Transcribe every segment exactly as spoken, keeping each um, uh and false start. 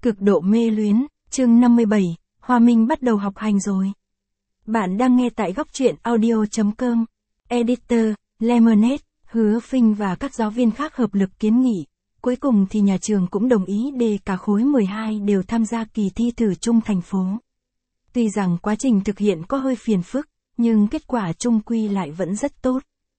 Cực độ mê luyến, chương năm mươi bảy, Hoa Minh bắt đầu học hành rồi. Bạn đang nghe tại góc truyện audio chấm com. Editor, Lemonade, Hứa Phinh và các giáo viên khác hợp lực kiến nghị. Cuối cùng thì nhà trường cũng đồng ý để cả khối mười hai đều tham gia kỳ thi thử chung thành phố. Tuy rằng quá trình thực hiện có hơi phiền phức, nhưng kết quả chung quy lại vẫn rất tốt.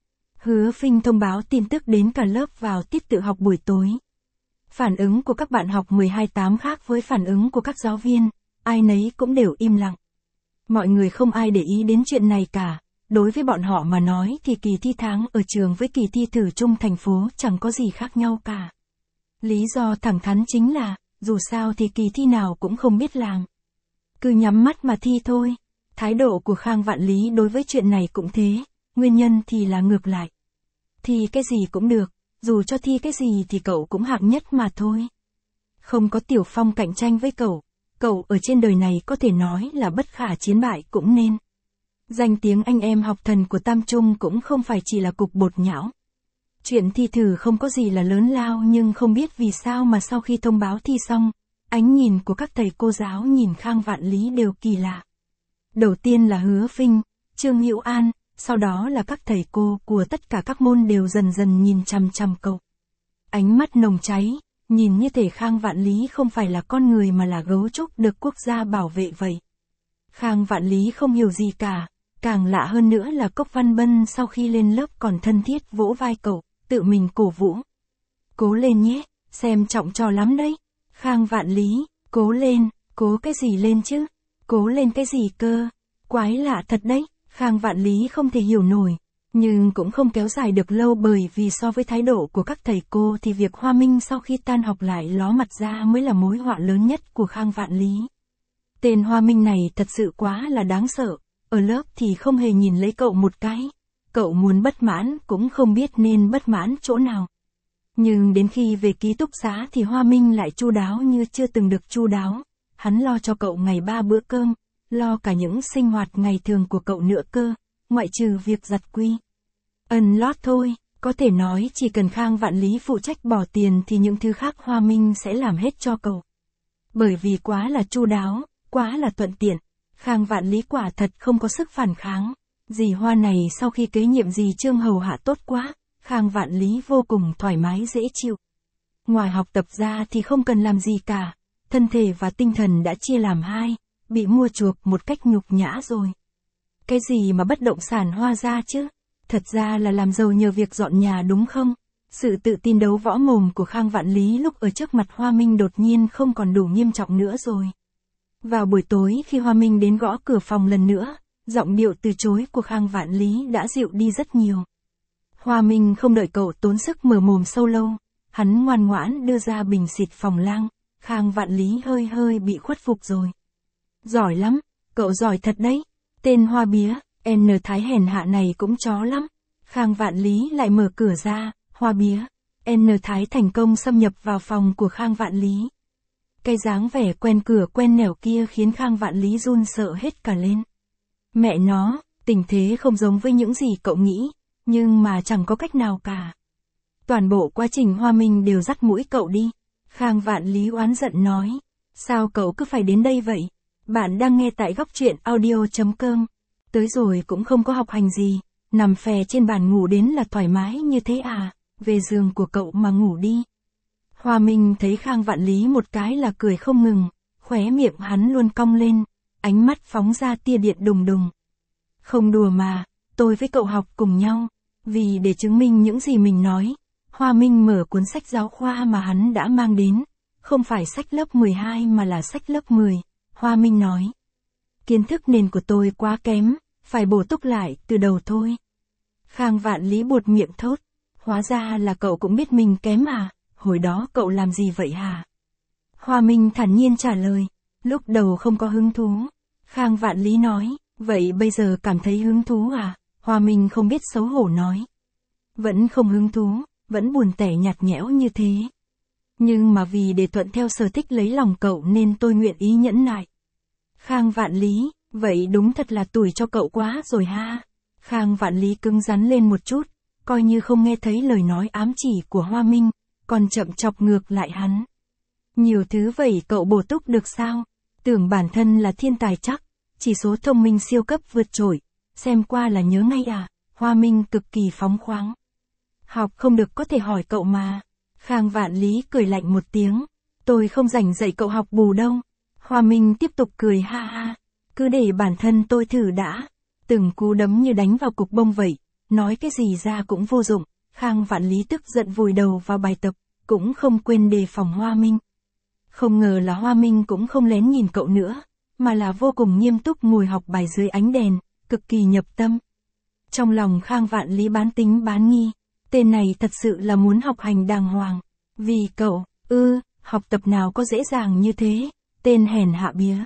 Hứa Phinh thông báo tin tức đến cả lớp vào tiết tự học buổi tối. Phản ứng của các bạn học mười hai tám khác với phản ứng của các giáo viên, ai nấy cũng đều im lặng. Mọi người không ai để ý đến chuyện này cả, đối với bọn họ mà nói thì kỳ thi tháng ở trường với kỳ thi thử chung thành phố chẳng có gì khác nhau cả. Lý do thẳng thắn chính là, dù sao thì kỳ thi nào cũng không biết làm. Cứ nhắm mắt mà thi thôi. Thái độ của Khang Vạn Lý đối với chuyện này cũng thế, nguyên nhân thì là ngược lại. Thi cái gì cũng được, dù cho thi cái gì thì cậu cũng hạng nhất mà thôi. Không có Tiểu Phong cạnh tranh với cậu, cậu ở trên đời này có thể nói là bất khả chiến bại cũng nên. Danh tiếng anh em học thần của Tam Trung cũng không phải chỉ là cục bột nhão. Chuyện thi thử không có gì là lớn lao, nhưng không biết vì sao mà sau khi thông báo thi xong, ánh nhìn của các thầy cô giáo nhìn Khang Vạn Lý đều kỳ lạ. Đầu tiên là Hứa Phinh, Trương Hữu An, sau đó là các thầy cô của tất cả các môn đều dần dần nhìn chằm chằm cậu. Ánh mắt nồng cháy, nhìn như thể Khang Vạn Lý không phải là con người mà là gấu trúc được quốc gia bảo vệ vậy. Khang Vạn Lý không hiểu gì cả, càng lạ hơn nữa là Cốc Văn Bân sau khi lên lớp còn thân thiết vỗ vai cậu, tự mình cổ vũ. Cố lên nhé, xem trọng trò lắm đấy. Khang Vạn Lý, cố lên, cố cái gì lên chứ? Cố lên cái gì cơ? Quái lạ thật đấy. Khang Vạn Lý không thể hiểu nổi, nhưng cũng không kéo dài được lâu, bởi vì so với thái độ của các thầy cô thì việc Hoa Minh sau khi tan học lại ló mặt ra mới là mối họa lớn nhất của Khang Vạn Lý. Tên Hoa Minh này thật sự quá là đáng sợ, ở lớp thì không hề nhìn lấy cậu một cái, cậu muốn bất mãn cũng không biết nên bất mãn chỗ nào. Nhưng đến khi về ký túc xá thì Hoa Minh lại chu đáo như chưa từng được chu đáo, hắn lo cho cậu ngày ba bữa cơm, lo cả những sinh hoạt ngày thường của cậu nữa cơ, ngoại trừ việc giặt quy. Ân lót thôi, có thể nói chỉ cần Khang Vạn Lý phụ trách bỏ tiền thì những thứ khác Hoa Minh sẽ làm hết cho cậu. Bởi vì quá là chu đáo, quá là thuận tiện, Khang Vạn Lý quả thật không có sức phản kháng. Dì Hoa này sau khi kế nhiệm dì Trương hầu hạ tốt quá, Khang Vạn Lý vô cùng thoải mái dễ chịu. Ngoài học tập ra thì không cần làm gì cả, thân thể và tinh thần đã chia làm hai, bị mua chuộc một cách nhục nhã rồi. Cái gì mà bất động sản Hoa gia chứ? Thật ra là làm giàu nhờ việc dọn nhà đúng không? Sự tự tin đấu võ mồm của Khang Vạn Lý lúc ở trước mặt Hoa Minh đột nhiên không còn đủ nghiêm trọng nữa rồi. Vào buổi tối khi Hoa Minh đến gõ cửa phòng lần nữa, giọng điệu từ chối của Khang Vạn Lý đã dịu đi rất nhiều. Hoa Minh không đợi cậu tốn sức mở mồm sâu lâu, hắn ngoan ngoãn đưa ra bình xịt phòng lang. Khang Vạn Lý hơi hơi bị khuất phục rồi. Giỏi lắm, cậu giỏi thật đấy. Tên Hoa Bía, N Thái hèn hạ này cũng chó lắm. Khang Vạn Lý lại mở cửa ra, Hoa Bía, N Thái thành công xâm nhập vào phòng của Khang Vạn Lý. Cái dáng vẻ quen cửa quen nẻo kia khiến Khang Vạn Lý run sợ hết cả lên. Mẹ nó, tình thế không giống với những gì cậu nghĩ, nhưng mà chẳng có cách nào cả. Toàn bộ quá trình Hoa Minh đều dắt mũi cậu đi. Khang Vạn Lý oán giận nói, sao cậu cứ phải đến đây vậy? Bạn đang nghe tại góc truyện audio chấm com. Tới rồi cũng không có học hành gì, nằm phè trên bàn ngủ đến là thoải mái như thế à, về giường của cậu mà ngủ đi. Hoa Minh thấy Khang Vạn Lý một cái là cười không ngừng, khóe miệng hắn luôn cong lên, ánh mắt phóng ra tia điện đùng đùng. Không đùa mà, tôi với cậu học cùng nhau, vì để chứng minh những gì mình nói, Hoa Minh mở cuốn sách giáo khoa mà hắn đã mang đến, không phải sách lớp mười hai mà là sách lớp mười. Hoa Minh nói, kiến thức nền của tôi quá kém, phải bổ túc lại từ đầu thôi. Khang Vạn Lý buột miệng thốt, hóa ra là cậu cũng biết mình kém à, hồi đó cậu làm gì vậy hả? Hoa Minh thản nhiên trả lời, lúc đầu không có hứng thú. Khang Vạn Lý nói, vậy bây giờ cảm thấy hứng thú à? Hoa Minh không biết xấu hổ nói, vẫn không hứng thú, vẫn buồn tẻ nhạt nhẽo như thế. Nhưng mà vì để thuận theo sở thích lấy lòng cậu nên tôi nguyện ý nhẫn nại. Khang Vạn Lý, vậy đúng thật là tủi cho cậu quá rồi ha. Khang Vạn Lý cứng rắn lên một chút, coi như không nghe thấy lời nói ám chỉ của Hoa Minh, còn chậm chọc ngược lại hắn. Nhiều thứ vậy cậu bổ túc được sao? Tưởng bản thân là thiên tài chắc, chỉ số thông minh siêu cấp vượt trội, xem qua là nhớ ngay à, Hoa Minh cực kỳ phóng khoáng. Học không được có thể hỏi cậu mà. Khang Vạn Lý cười lạnh một tiếng, tôi không rảnh dạy cậu học bù đâu. Hoa Minh tiếp tục cười ha ha, cứ để bản thân tôi thử đã. Từng cú đấm như đánh vào cục bông vậy, nói cái gì ra cũng vô dụng. Khang Vạn Lý tức giận vùi đầu vào bài tập, cũng không quên đề phòng Hoa Minh. Không ngờ là Hoa Minh cũng không lén nhìn cậu nữa, mà là vô cùng nghiêm túc ngồi học bài dưới ánh đèn, cực kỳ nhập tâm. Trong lòng Khang Vạn Lý bán tính bán nghi, tên này thật sự là muốn học hành đàng hoàng. Vì cậu, ư, học tập nào có dễ dàng như thế, tên hèn hạ bía.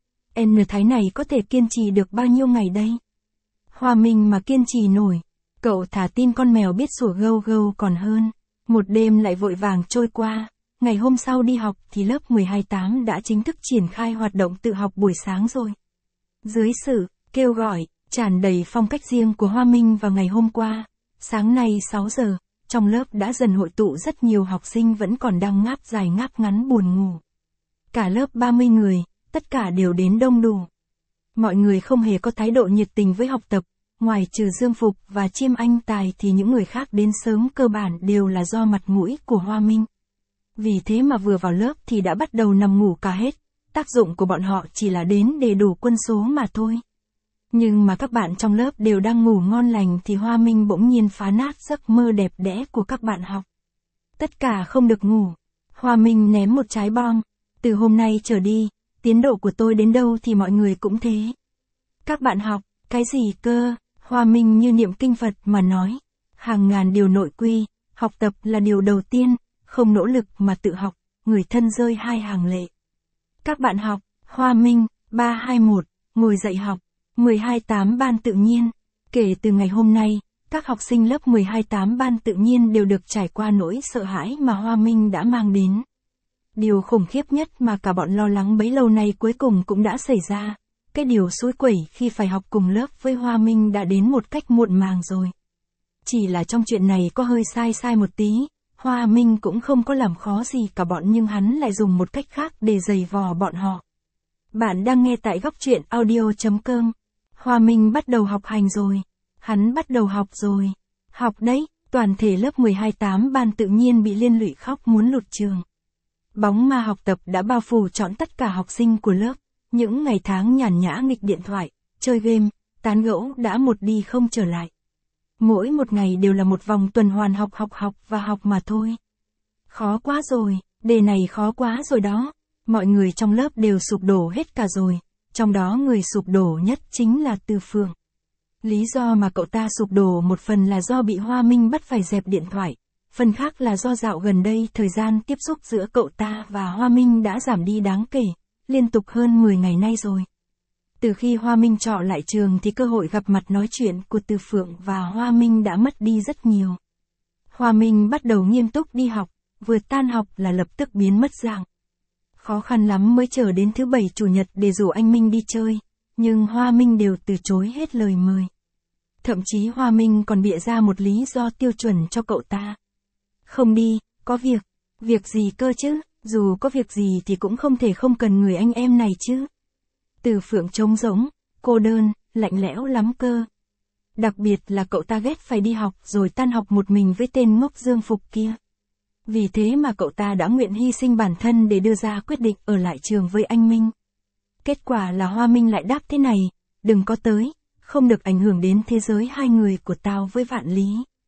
N Thái này có thể kiên trì được bao nhiêu ngày đây? Hoa Minh mà kiên trì nổi, cậu thả tin con mèo biết sủa gâu gâu còn hơn. Một đêm lại vội vàng trôi qua, ngày hôm sau đi học thì lớp mười hai tám đã chính thức triển khai hoạt động tự học buổi sáng rồi. Dưới sự kêu gọi, tràn đầy phong cách riêng của Hoa Minh vào ngày hôm qua, sáng nay sáu giờ, trong lớp đã dần hội tụ rất nhiều học sinh vẫn còn đang ngáp dài ngáp ngắn buồn ngủ. Cả lớp ba mươi người, tất cả đều đến đông đủ. Mọi người không hề có thái độ nhiệt tình với học tập, ngoài trừ Dương Phục và Chiêm Anh Tài thì những người khác đến sớm cơ bản đều là do mặt mũi của Hoa Minh. Vì thế mà vừa vào lớp thì đã bắt đầu nằm ngủ cả hết, tác dụng của bọn họ chỉ là đến để đủ quân số mà thôi. Nhưng mà các bạn trong lớp đều đang ngủ ngon lành thì Hoa Minh bỗng nhiên phá nát giấc mơ đẹp đẽ của các bạn học. Tất cả không được ngủ. Hoa Minh ném một trái bom. Từ hôm nay trở đi, tiến độ của tôi đến đâu thì mọi người cũng thế. Các bạn học, cái gì cơ? Hoa Minh như niệm kinh Phật mà nói. Hàng ngàn điều nội quy, học tập là điều đầu tiên, không nỗ lực mà tự học, người thân rơi hai hàng lệ. Các bạn học, Hoa Minh, ba hai một, ngồi dậy học. mười hai tám ban tự nhiên. Kể từ ngày hôm nay, các học sinh lớp mười hai tám ban tự nhiên đều được trải qua nỗi sợ hãi mà Hoa Minh đã mang đến. Điều khủng khiếp nhất mà cả bọn lo lắng bấy lâu nay cuối cùng cũng đã xảy ra. Cái điều xối quẩy khi phải học cùng lớp với Hoa Minh đã đến một cách muộn màng rồi. Chỉ là trong chuyện này có hơi sai sai một tí, Hoa Minh cũng không có làm khó gì cả bọn nhưng hắn lại dùng một cách khác để giày vò bọn họ. Bạn đang nghe tại góc truyện audio chấm com. Hoa Minh bắt đầu học hành rồi. Hắn bắt đầu học rồi. Học đấy, toàn thể lớp mười hai tám ban tự nhiên bị liên lụy khóc muốn lụt trường. Bóng ma học tập đã bao phủ trọn tất cả học sinh của lớp. Những ngày tháng nhàn nhã nghịch điện thoại, chơi game, tán gẫu đã một đi không trở lại. Mỗi một ngày đều là một vòng tuần hoàn học học học và học mà thôi. Khó quá rồi, đề này khó quá rồi đó. Mọi người trong lớp đều sụp đổ hết cả rồi. Trong đó người sụp đổ nhất chính là Từ Phượng. Lý do mà cậu ta sụp đổ một phần là do bị Hoa Minh bắt phải dẹp điện thoại, phần khác là do dạo gần đây thời gian tiếp xúc giữa cậu ta và Hoa Minh đã giảm đi đáng kể, liên tục hơn mười ngày nay rồi. Từ khi Hoa Minh trọ lại trường thì cơ hội gặp mặt nói chuyện của Từ Phượng và Hoa Minh đã mất đi rất nhiều. Hoa Minh bắt đầu nghiêm túc đi học, vừa tan học là lập tức biến mất dạng. Khó khăn lắm mới chờ đến thứ bảy chủ nhật để rủ anh Minh đi chơi, nhưng Hoa Minh đều từ chối hết lời mời. Thậm chí Hoa Minh còn bịa ra một lý do tiêu chuẩn cho cậu ta. Không đi, có việc. Việc gì cơ chứ, dù có việc gì thì cũng không thể không cần người anh em này chứ. Từ Phượng trống rỗng, cô đơn, lạnh lẽo lắm cơ. Đặc biệt là cậu ta ghét phải đi học rồi tan học một mình với tên ngốc Dương Phục kia. Vì thế mà cậu ta đã nguyện hy sinh bản thân để đưa ra quyết định ở lại trường với anh Minh. Kết quả là Hoa Minh lại đáp thế này, đừng có tới, không được ảnh hưởng đến thế giới hai người của tao với Vạn Lý.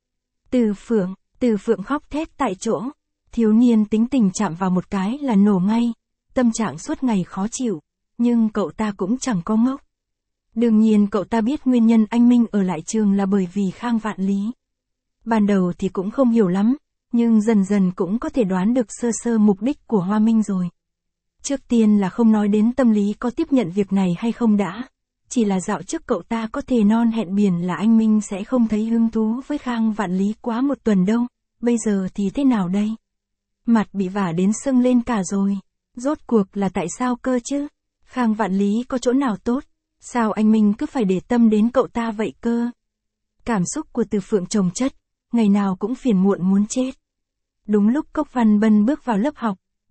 Từ Phượng, Từ Phượng khóc thét tại chỗ, thiếu niên tính tình chạm vào một cái là nổ ngay, tâm trạng suốt ngày khó chịu, nhưng cậu ta cũng chẳng có ngốc. Đương nhiên cậu ta biết nguyên nhân anh Minh ở lại trường là bởi vì Khang Vạn Lý. Ban đầu thì cũng không hiểu lắm, nhưng dần dần cũng có thể đoán được sơ sơ mục đích của Hoa Minh rồi. Trước tiên là không nói đến tâm lý có tiếp nhận việc này hay không đã. Chỉ là dạo trước cậu ta có thề non hẹn biển là anh Minh sẽ không thấy hứng thú với Khang Vạn Lý quá một tuần đâu. Bây giờ thì thế nào đây? Mặt bị vả đến sưng lên cả rồi. Rốt cuộc là tại sao cơ chứ? Khang Vạn Lý có chỗ nào tốt? Sao anh Minh cứ phải để tâm đến cậu ta vậy cơ? Cảm xúc của Từ Phượng chồng chất, ngày nào cũng phiền muộn muốn chết. Đúng lúc Cốc Văn Bân bước vào lớp học,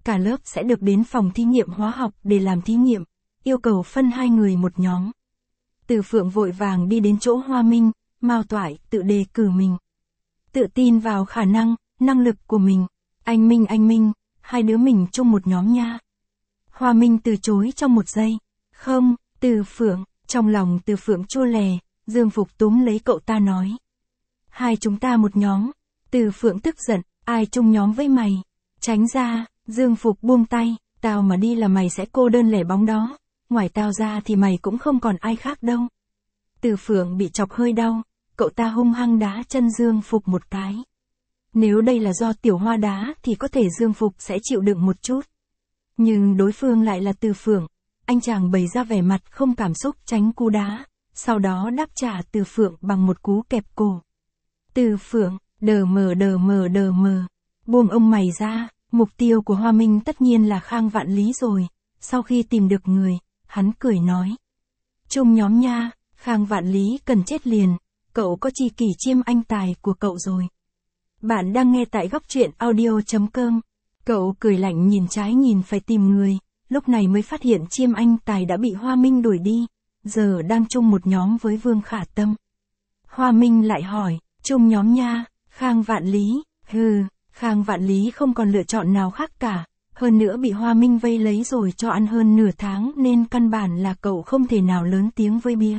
cả lớp sẽ được đến phòng thí nghiệm hóa học để làm thí nghiệm, yêu cầu phân hai người một nhóm. Từ Phượng vội vàng đi đến chỗ Hoa Minh, Mao Toại tự đề cử mình. Tự tin vào khả năng, năng lực của mình. Anh Minh anh Minh, hai đứa mình chung một nhóm nha. Hoa Minh từ chối trong một giây. Không, Từ Phượng, trong lòng Từ Phượng chua lè, Dương Phục túm lấy cậu ta nói. Hai chúng ta một nhóm. Từ Phượng tức giận, ai chung nhóm với mày? Tránh ra, Dương Phục buông tay, tao mà đi là mày sẽ cô đơn lẻ bóng đó. Ngoài tao ra thì mày cũng không còn ai khác đâu. Từ Phượng bị chọc hơi đau, cậu ta hung hăng đá chân Dương Phục một cái. Nếu đây là do Tiểu Hoa đá thì có thể Dương Phục sẽ chịu đựng một chút. Nhưng đối phương lại là Từ Phượng, anh chàng bày ra vẻ mặt không cảm xúc tránh cú đá, sau đó đáp trả Từ Phượng bằng một cú kẹp cổ. Từ Phượng, đờ mờ đờ mờ đờ mờ, buông ông mày ra, mục tiêu của Hoa Minh tất nhiên là Khang Vạn Lý rồi. Sau khi tìm được người, hắn cười nói. Chung nhóm nha, Khang Vạn Lý cần chết liền, cậu có chi kỷ chiêm anh tài của cậu rồi. Bạn đang nghe tại góc truyện audio chấm com. Cậu cười lạnh nhìn trái nhìn phải tìm người, lúc này mới phát hiện chiêm anh tài đã bị Hoa Minh đuổi đi, giờ đang chung một nhóm với Vương Khả Tâm. Hoa Minh lại hỏi, chung nhóm nha, Khang Vạn Lý, hừ, Khang Vạn Lý không còn lựa chọn nào khác cả, hơn nữa bị Hoa Minh vây lấy rồi cho ăn hơn nửa tháng nên căn bản là cậu không thể nào lớn tiếng với bía.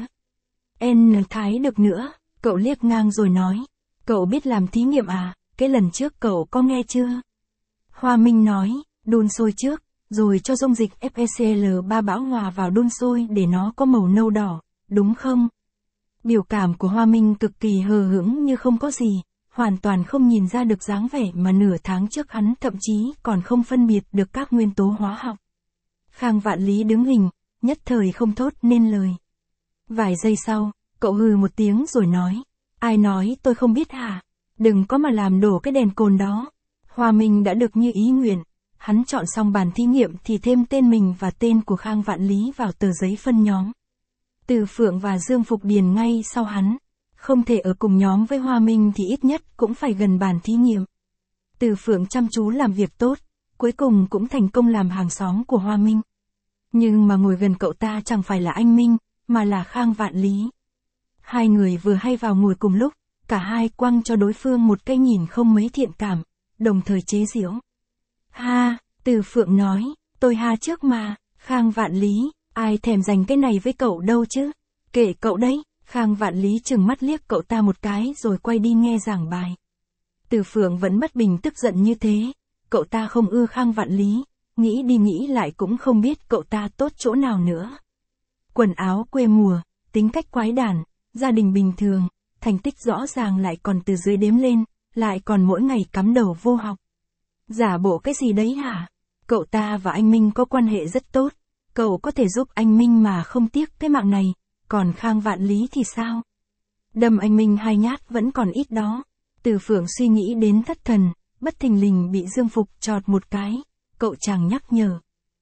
N thái được nữa, cậu liếc ngang rồi nói, cậu biết làm thí nghiệm à, cái lần trước cậu có nghe chưa? Hoa Minh nói, đun sôi trước, rồi cho dung dịch F e C L ba bão hòa vào đun sôi để nó có màu nâu đỏ, đúng không? Biểu cảm của Hoa Minh cực kỳ hờ hững như không có gì, hoàn toàn không nhìn ra được dáng vẻ mà nửa tháng trước hắn thậm chí còn không phân biệt được các nguyên tố hóa học. Khang Vạn Lý đứng hình, nhất thời không thốt nên lời. Vài giây sau, cậu hừ một tiếng rồi nói, ai nói tôi không biết hả? Đừng có mà làm đổ cái đèn cồn đó. Hoa Minh đã được như ý nguyện, hắn chọn xong bàn thí nghiệm thì thêm tên mình và tên của Khang Vạn Lý vào tờ giấy phân nhóm. Từ Phượng và Dương Phục điền ngay sau hắn, không thể ở cùng nhóm với Hoa Minh thì ít nhất cũng phải gần bàn thí nghiệm. Từ Phượng chăm chú làm việc tốt, cuối cùng cũng thành công làm hàng xóm của Hoa Minh. Nhưng mà ngồi gần cậu ta chẳng phải là anh Minh, mà là Khang Vạn Lý. Hai người vừa hay vào ngồi cùng lúc, cả hai quăng cho đối phương một cái nhìn không mấy thiện cảm, đồng thời chế giễu. Ha, Từ Phượng nói, tôi ha trước mà, Khang Vạn Lý, ai thèm dành cái này với cậu đâu chứ, kệ cậu đấy. Khang Vạn Lý trừng mắt liếc cậu ta một cái rồi quay đi nghe giảng bài. Từ Phượng vẫn bất bình tức giận như thế, cậu ta không ưa Khang Vạn Lý, nghĩ đi nghĩ lại cũng không biết cậu ta tốt chỗ nào nữa. Quần áo quê mùa, tính cách quái đản, gia đình bình thường, thành tích rõ ràng lại còn từ dưới đếm lên, lại còn mỗi ngày cắm đầu vô học. Giả bộ cái gì đấy hả? Cậu ta và anh Minh có quan hệ rất tốt, cậu có thể giúp anh Minh mà không tiếc cái mạng này. Còn Khang Vạn Lý thì sao? Đâm anh Minh hai nhát vẫn còn ít đó. Từ Phượng suy nghĩ đến thất thần, bất thình lình bị Dương Phục chọt một cái. Cậu chàng nhắc nhở.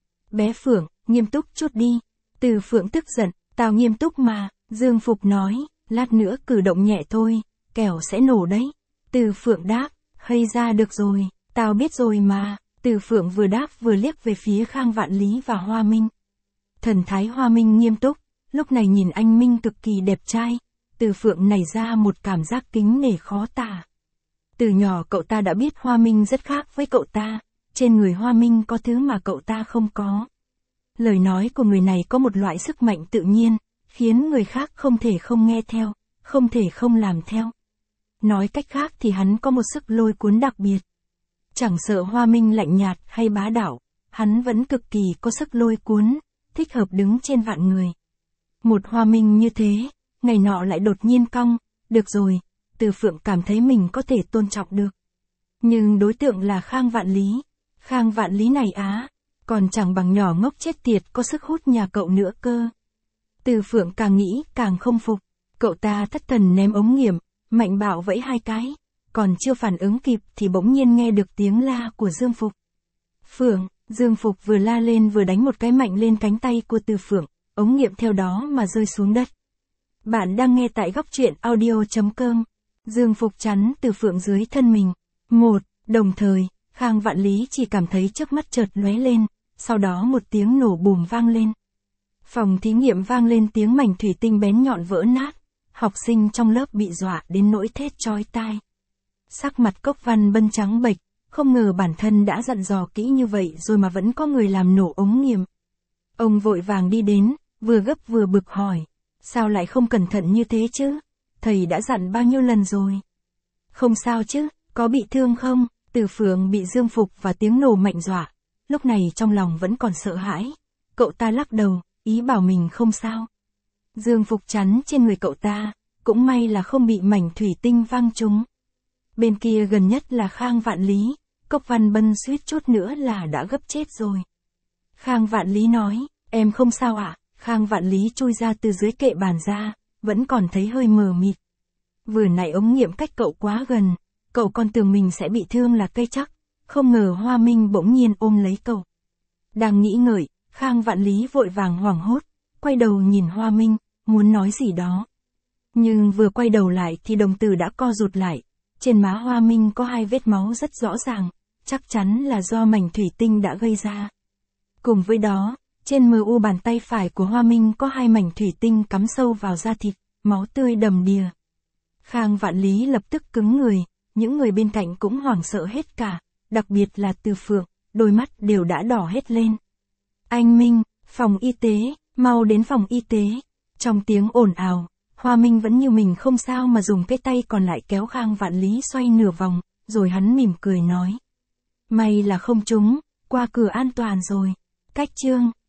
Bé Phượng, nghiêm túc chút đi. Từ Phượng tức giận, tao nghiêm túc mà. Dương Phục nói, lát nữa cử động nhẹ thôi, kẻo sẽ nổ đấy. Từ Phượng đáp, hay ra được rồi, tao biết rồi mà. Từ Phượng vừa đáp vừa liếc về phía Khang Vạn Lý và Hoa Minh. Thần thái Hoa Minh nghiêm túc. Lúc này nhìn anh Minh cực kỳ đẹp trai, Từ Phượng nảy ra một cảm giác kính nể khó tả. Từ nhỏ cậu ta đã biết Hoa Minh rất khác với cậu ta, trên người Hoa Minh có thứ mà cậu ta không có. Lời nói của người này có một loại sức mạnh tự nhiên, khiến người khác không thể không nghe theo, không thể không làm theo. Nói cách khác thì hắn có một sức lôi cuốn đặc biệt. Chẳng sợ Hoa Minh lạnh nhạt hay bá đạo, hắn vẫn cực kỳ có sức lôi cuốn, thích hợp đứng trên vạn người. Một Hoa Minh như thế, ngày nọ lại đột nhiên cong, được rồi, Từ Phượng cảm thấy mình có thể tôn trọng được. Nhưng đối tượng là Khang Vạn Lý. Khang Vạn Lý này á, còn chẳng bằng nhỏ ngốc chết tiệt có sức hút nhà cậu nữa cơ. Từ Phượng càng nghĩ càng không phục, cậu ta thất thần ném ống nghiệm, mạnh bạo vẫy hai cái, còn chưa phản ứng kịp thì bỗng nhiên nghe được tiếng la của Dương Phục. Phượng, Dương Phục vừa la lên vừa đánh một cái mạnh lên cánh tay của Từ Phượng. Ống nghiệm theo đó mà rơi xuống đất. Bạn đang nghe tại góc truyện audio chấm com. Dương Phục chắn Từ Phượng dưới thân mình. Một, đồng thời, Khang Vạn Lý chỉ cảm thấy trước mắt chợt lóe lên, sau đó một tiếng nổ bùm vang lên. Phòng thí nghiệm vang lên tiếng mảnh thủy tinh bén nhọn vỡ nát, học sinh trong lớp bị dọa đến nỗi thét chói tai. Sắc mặt Cốc Văn Bân trắng bệch, không ngờ bản thân đã dặn dò kỹ như vậy rồi mà vẫn có người làm nổ ống nghiệm. Ông vội vàng đi đến, vừa gấp vừa bực hỏi, sao lại không cẩn thận như thế chứ? Thầy đã dặn bao nhiêu lần rồi? Không sao chứ, có bị thương không? Từ Phượng bị Dương Phục và tiếng nổ mạnh dọa, lúc này trong lòng vẫn còn sợ hãi. Cậu ta lắc đầu, ý bảo mình không sao. Dương Phục chắn trên người cậu ta, cũng may là không bị mảnh thủy tinh văng trúng. Bên kia gần nhất là Khang Vạn Lý, Cốc Văn Bân suýt chút nữa là đã gấp chết rồi. Khang Vạn Lý nói, em không sao ạ. À? Khang Vạn Lý chui ra từ dưới kệ bàn ra, vẫn còn thấy hơi mờ mịt. Vừa nãy ống nghiệm cách cậu quá gần, cậu còn tưởng mình sẽ bị thương là cây chắc, không ngờ Hoa Minh bỗng nhiên ôm lấy cậu. Đang nghĩ ngợi, Khang Vạn Lý vội vàng hoảng hốt, quay đầu nhìn Hoa Minh, muốn nói gì đó. Nhưng vừa quay đầu lại thì đồng tử đã co rụt lại, trên má Hoa Minh có hai vết máu rất rõ ràng, chắc chắn là do mảnh thủy tinh đã gây ra. Cùng với đó, trên mờ u bàn tay phải của Hoa Minh có hai mảnh thủy tinh cắm sâu vào da thịt, máu tươi đầm đìa. Khang Vạn Lý lập tức cứng người, những người bên cạnh cũng hoảng sợ hết cả, đặc biệt là Từ Phượng, đôi mắt đều đã đỏ hết lên. Anh Minh, phòng y tế, mau đến phòng y tế. Trong tiếng ồn ào, Hoa Minh vẫn như mình không sao mà dùng cái tay còn lại kéo Khang Vạn Lý xoay nửa vòng, rồi hắn mỉm cười nói. May là không trúng, qua cửa an toàn rồi. Cách chương